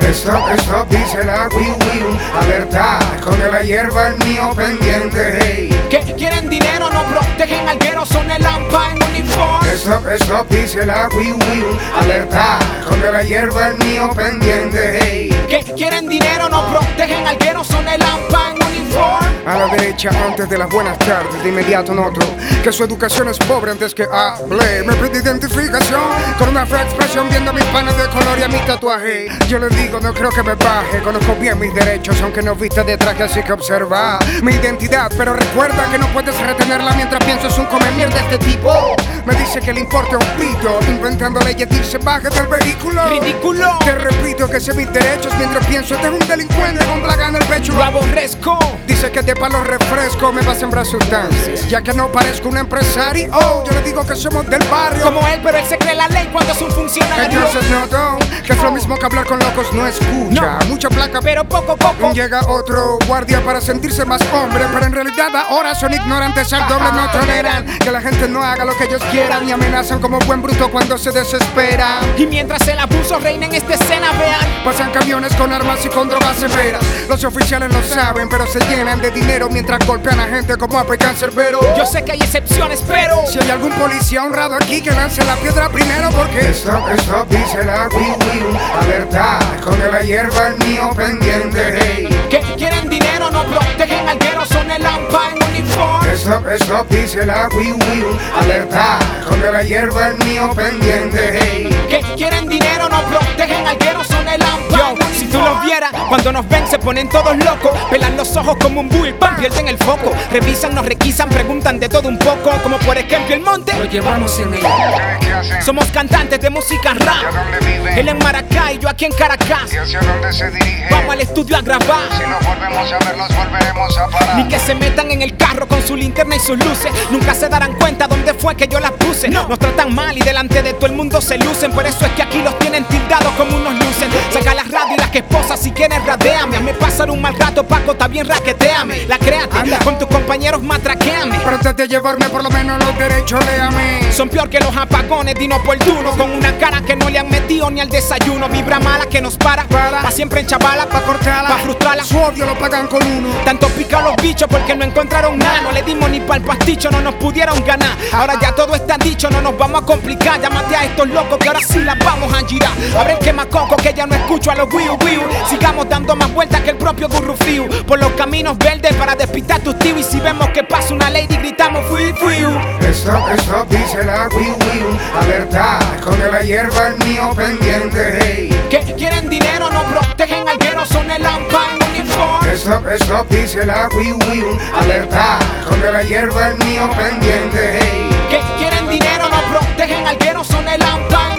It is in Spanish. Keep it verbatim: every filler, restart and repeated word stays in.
Stop, stop, dice la Wii Wii. Alerta, esconde la hierba, el mío pendiente, hey. Que quieren dinero, no protegen al guero, son el AMPA en uniforme. Stop, stop, dice la Wii Wii. Alerta, esconde la hierba, el mío pendiente, hey. Que quieren dinero, no protegen al guero, son el AMPA en uniforme. A la derecha antes de las buenas tardes, de inmediato noto que su educación es pobre antes que hable. Me pide identificación con una fea expresión viendo mis panas de color y a mi tatuaje. Yo le digo, no creo que me baje, conozco bien mis derechos, aunque no viste de traje, así que observa mi identidad. Pero recuerda que no puedes retenerla mientras piensas un come mierda de este tipo. Me dice que le importa un pito, inventando leyes, dice baje del vehículo. ¡Ridículo! Te repito que sé mis derechos mientras pienso este es un delincuente con plaga en el pecho. Lo aborrezco. Dice que de palo refresco me va a sembrar sustancias, ya que no parezco un empresario. Oh, yo le digo que somos del barrio como él, pero él se cree la ley cuando es un funcionario. Entonces noto que es lo mismo que hablar con locos, no escucha. No. Mucha placa, pero poco a poco llega otro guardia para sentirse más hombre, pero en realidad ahora son ignorantes al doble. No toleran que la gente no haga lo que ellos quieran y amenazan como buen bruto cuando se desespera. Y mientras el abuso reina en esta escena, vean, pasan camiones con armas y con drogas severas. Los oficiales lo saben, pero se llenan de dinero mientras golpean a gente como a Cancerbero. Yo sé que hay excepciones, pero si hay algún policía honrado aquí, que lance la piedra primero, porque stop, stop, dice la Wii Wii. Alerta, esconde la hierba, el mío pendiente, hey. Que quieren dinero, no protegen al guero, son el AMPA en uniforme. Stop, stop, dice la Wii Wii. Alerta, esconde la hierba, el mío pendiente, hey. Que quieren dinero, no protegen al guero, son el AMPA. Yo, si tú los vieras, cuando nos ven se ponen todos locos, pelan los ojos como un bull, pam, pierden el foco. Revisan, nos requisan, preguntan de todo un poco, como por ejemplo el monte. Lo llevamos en él. Somos cantantes de música rap. ¿Y a dónde vive? Él en Maracay, yo aquí en Caracas. ¿Y hacia dónde se dirige? Vamos al estudio a grabar. Si nos volvemos a ver, los volveremos a parar. Ni que se metan en el carro con su linterna y sus luces. Nunca se darán cuenta dónde fue que yo las puse. No. Nos tratan mal y delante de todo el mundo se lucen. Por eso es que aquí los tienen tildados como unos lucen. Saca las radio y las que esposas si quieres radéame. Hazme pasar un mal rato, Paco, está bien raqueteame. La créate, con tus compañeros matraqueame. Pero antes de llevarme por lo menos los derechos, léame. Son peor que los apagones de inoportuno, con una cara que no le han metido ni al desayuno. Vibra mala que nos para, para. Pa' siempre en chavala, pa' cortarla, pa' frustrarla. Su odio lo pagan con uno. Tanto pica los bichos porque no encontraron nada. No le dimos ni pa'l pasticho, no nos pudieron ganar. Ahora ya todo está dicho, no nos vamos a complicar. Llámate a estos locos que ahora sí las vamos a girar. Abre el quemacoco que ya no escucho a los wiu wiu. Sigamos dando más vueltas que el propio Gurrufiu por los caminos verdes para despistar tus tíos. Y si vemos que pasa una lady gritamos fui fui. Stop, stop, dice la Wii Wii. Alerta, esconde la hierba, el mío pendiente, hey. Que quieren dinero, no protegen al guero, son el AMPA en uniforme. Stop, stop, dice la Wii Wii. Alerta, esconde la hierba, el mío pendiente, hey. Que quieren dinero, no protegen al guero, son el AMPA en